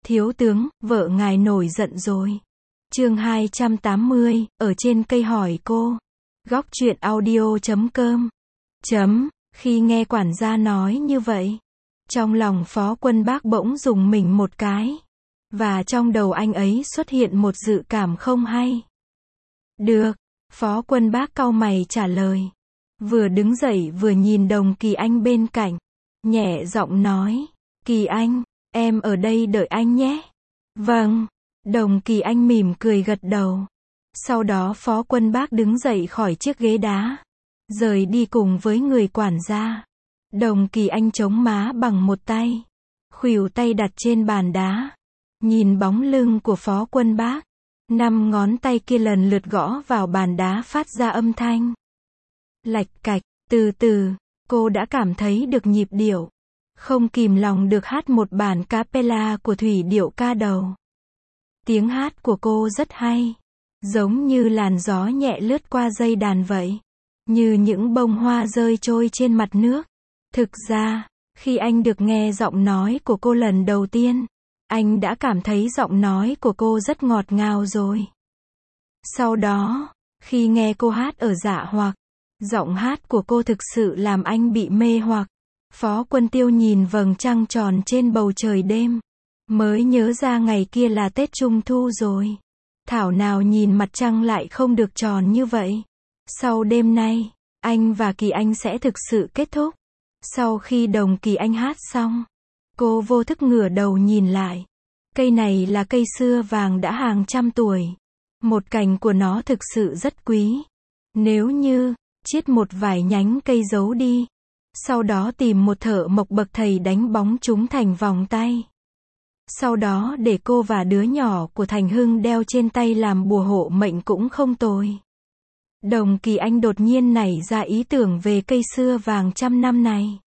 Thiếu tướng, vợ ngài nổi giận rồi. Chương 280, ở trên cây hỏi cô. Góc truyện audio.com. Khi nghe quản gia nói như vậy, trong lòng Phó Quân Bác bỗng rùng mình một cái. Và trong đầu anh ấy xuất hiện một dự cảm không hay. Được, Phó Quân Bác cau mày trả lời. Vừa đứng dậy vừa nhìn Đồng Kỳ Anh bên cạnh. Nhẹ giọng nói, Kỳ Anh, em ở đây đợi anh nhé. Vâng, Đồng Kỳ Anh mỉm cười gật đầu. Sau đó Phó Quân Bác đứng dậy khỏi chiếc ghế đá, rời đi cùng với người quản gia. Đồng Kỳ Anh chống má bằng một tay, khuỷu tay đặt trên bàn đá, nhìn bóng lưng của Phó Quân Bác. 5 ngón tay kia lần lượt gõ vào bàn đá phát ra âm thanh lạch cạch. Từ từ, cô đã cảm thấy được nhịp điệu, không kìm lòng được hát một bản cappella của Thủy Điệu Ca Đầu. Tiếng hát của cô rất hay, giống như làn gió nhẹ lướt qua dây đàn vậy, như những bông hoa rơi trôi trên mặt nước. Thực ra, khi anh được nghe giọng nói của cô lần đầu tiên, anh đã cảm thấy giọng nói của cô rất ngọt ngào rồi. Sau đó, khi nghe cô hát ở Dạ Hoặc, giọng hát của cô thực sự làm anh bị mê hoặc. Phó Quân Tiêu nhìn vầng trăng tròn trên bầu trời đêm, mới nhớ ra ngày kia là Tết Trung Thu rồi. Thảo nào nhìn mặt trăng lại không được tròn như vậy. Sau đêm nay, anh và Kỳ Anh sẽ thực sự kết thúc. Sau khi Đồng Kỳ Anh hát xong, cô vô thức ngửa đầu nhìn lại. Cây này là cây sưa vàng đã hàng trăm tuổi. Một cành của nó thực sự rất quý. Nếu như chiết một vài nhánh cây giấu đi, sau đó tìm một thợ mộc bậc thầy đánh bóng chúng thành vòng tay. Sau đó để cô và đứa nhỏ của Thành Hưng đeo trên tay làm bùa hộ mệnh cũng không tồi. Đồng Kỳ Anh đột nhiên nảy ra ý tưởng về cây sưa vàng trăm năm này.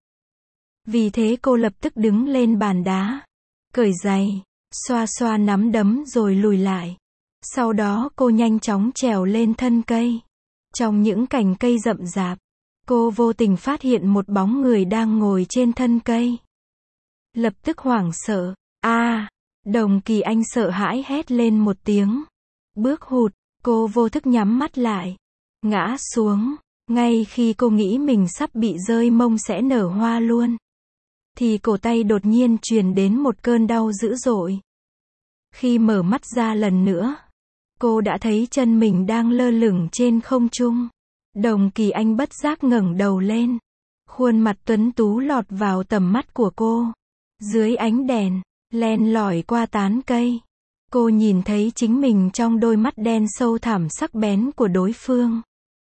Vì thế cô lập tức đứng lên bàn đá, cởi giày, xoa xoa nắm đấm rồi lùi lại. Sau đó cô nhanh chóng trèo lên thân cây. Trong những cành cây rậm rạp, cô vô tình phát hiện một bóng người đang ngồi trên thân cây. Lập tức hoảng sợ. Đồng Kỳ Anh sợ hãi hét lên một tiếng. Bước hụt, cô vô thức nhắm mắt lại, ngã xuống. Ngay khi cô nghĩ mình sắp bị rơi mông sẽ nở hoa luôn, thì cổ tay đột nhiên truyền đến một cơn đau dữ dội. Khi mở mắt ra lần nữa, cô đã thấy chân mình đang lơ lửng trên không trung. Đồng Kỳ Anh bất giác ngẩng đầu lên. Khuôn mặt tuấn tú lọt vào tầm mắt của cô. Dưới ánh đèn, len lỏi qua tán cây, cô nhìn thấy chính mình trong đôi mắt đen sâu thẳm sắc bén của đối phương.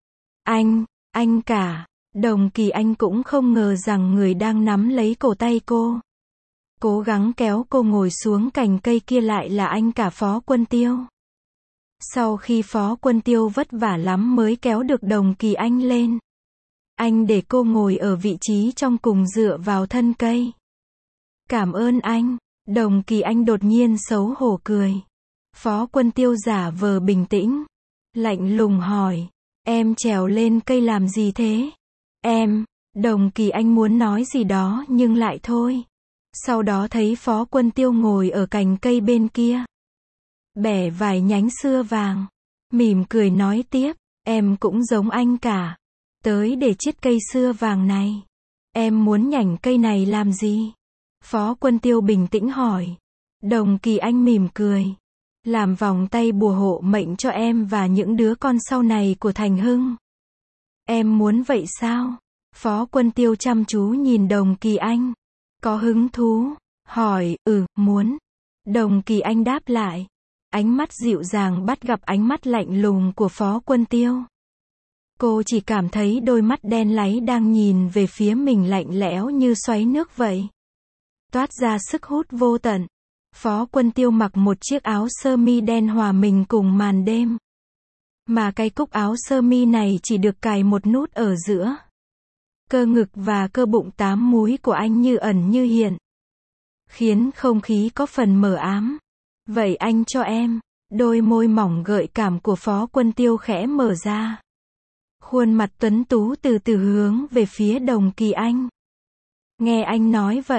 Anh cả. Đồng Kỳ Anh cũng không ngờ rằng người đang nắm lấy cổ tay cô, cố gắng kéo cô ngồi xuống cành cây kia lại là anh cả Phó Quân Tiêu. Sau khi Phó Quân Tiêu vất vả lắm mới kéo được Đồng Kỳ Anh lên, anh để cô ngồi ở vị trí trong cùng dựa vào thân cây. Cảm ơn anh. Đồng Kỳ Anh đột nhiên xấu hổ cười. Phó Quân Tiêu giả vờ bình tĩnh, lạnh lùng hỏi, em trèo lên cây làm gì thế? Đồng Kỳ Anh muốn nói gì đó nhưng lại thôi. Sau đó thấy Phó Quân Tiêu ngồi ở cành cây bên kia, bẻ vài nhánh sưa vàng, mỉm cười nói tiếp, em cũng giống anh cả, tới để chiết cây sưa vàng này. Em muốn nhảnh cây này làm gì? Phó Quân Tiêu bình tĩnh hỏi. Đồng Kỳ Anh mỉm cười, làm vòng tay bùa hộ mệnh cho em và những đứa con sau này của Thành Hưng. Em muốn vậy sao? Phó Quân Tiêu chăm chú nhìn Đồng Kỳ Anh, có hứng thú, hỏi, muốn. Đồng Kỳ Anh đáp lại, ánh mắt dịu dàng bắt gặp ánh mắt lạnh lùng của Phó Quân Tiêu. Cô chỉ cảm thấy đôi mắt đen láy đang nhìn về phía mình lạnh lẽo như xoáy nước vậy, toát ra sức hút vô tận. Phó Quân Tiêu mặc một chiếc áo sơ mi đen hòa mình cùng màn đêm, mà cái cúc áo sơ mi này chỉ được cài một nút ở giữa. Cơ ngực và cơ bụng 8 múi của anh như ẩn như hiện, khiến không khí có phần mờ ám. Vậy anh cho em. Đôi môi mỏng gợi cảm của Phó Quân Tiêu khẽ mở ra. Khuôn mặt tuấn tú từ từ hướng về phía Đồng Kỳ Anh. Nghe anh nói vậy,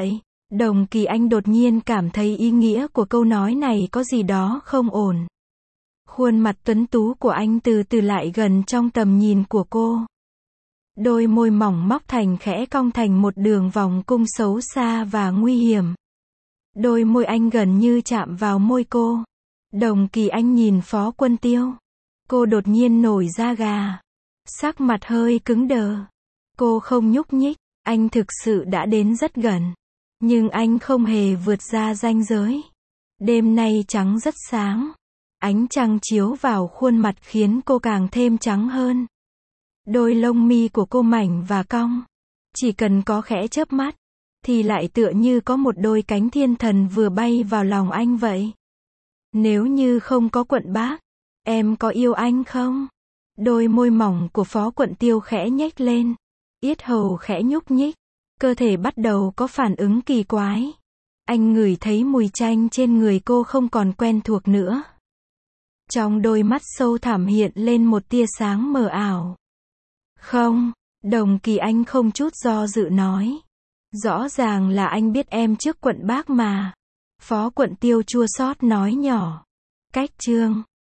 Đồng Kỳ Anh đột nhiên cảm thấy ý nghĩa của câu nói này có gì đó không ổn. Khuôn mặt tuấn tú của anh từ từ lại gần trong tầm nhìn của cô. Đôi môi mỏng móc thành khẽ cong thành một đường vòng cung xấu xa và nguy hiểm. Đôi môi anh gần như chạm vào môi cô. Đồng Kỳ Anh nhìn Phó Quân Tiêu. Cô đột nhiên nổi da gà. Sắc mặt hơi cứng đờ. Cô không nhúc nhích. Anh thực sự đã đến rất gần. Nhưng anh không hề vượt ra ranh giới. Đêm nay trắng rất sáng. Ánh trăng chiếu vào khuôn mặt khiến cô càng thêm trắng hơn. Đôi lông mi của cô mảnh và cong. Chỉ cần có khẽ chớp mắt, thì lại tựa như có một đôi cánh thiên thần vừa bay vào lòng anh vậy. Nếu như không có Quận Bác, em có yêu anh không? Đôi môi mỏng của Phó Quận Tiêu khẽ nhếch lên. Yết hầu khẽ nhúc nhích. Cơ thể bắt đầu có phản ứng kỳ quái. Anh ngửi thấy mùi chanh trên người cô không còn quen thuộc nữa. Trong đôi mắt sâu thẳm hiện lên một tia sáng mờ ảo. Không, Đồng Kỳ Anh không chút do dự nói. Rõ ràng là anh biết em trước Quận Bác mà. Phó Quận Tiêu chua xót nói nhỏ. Cách chương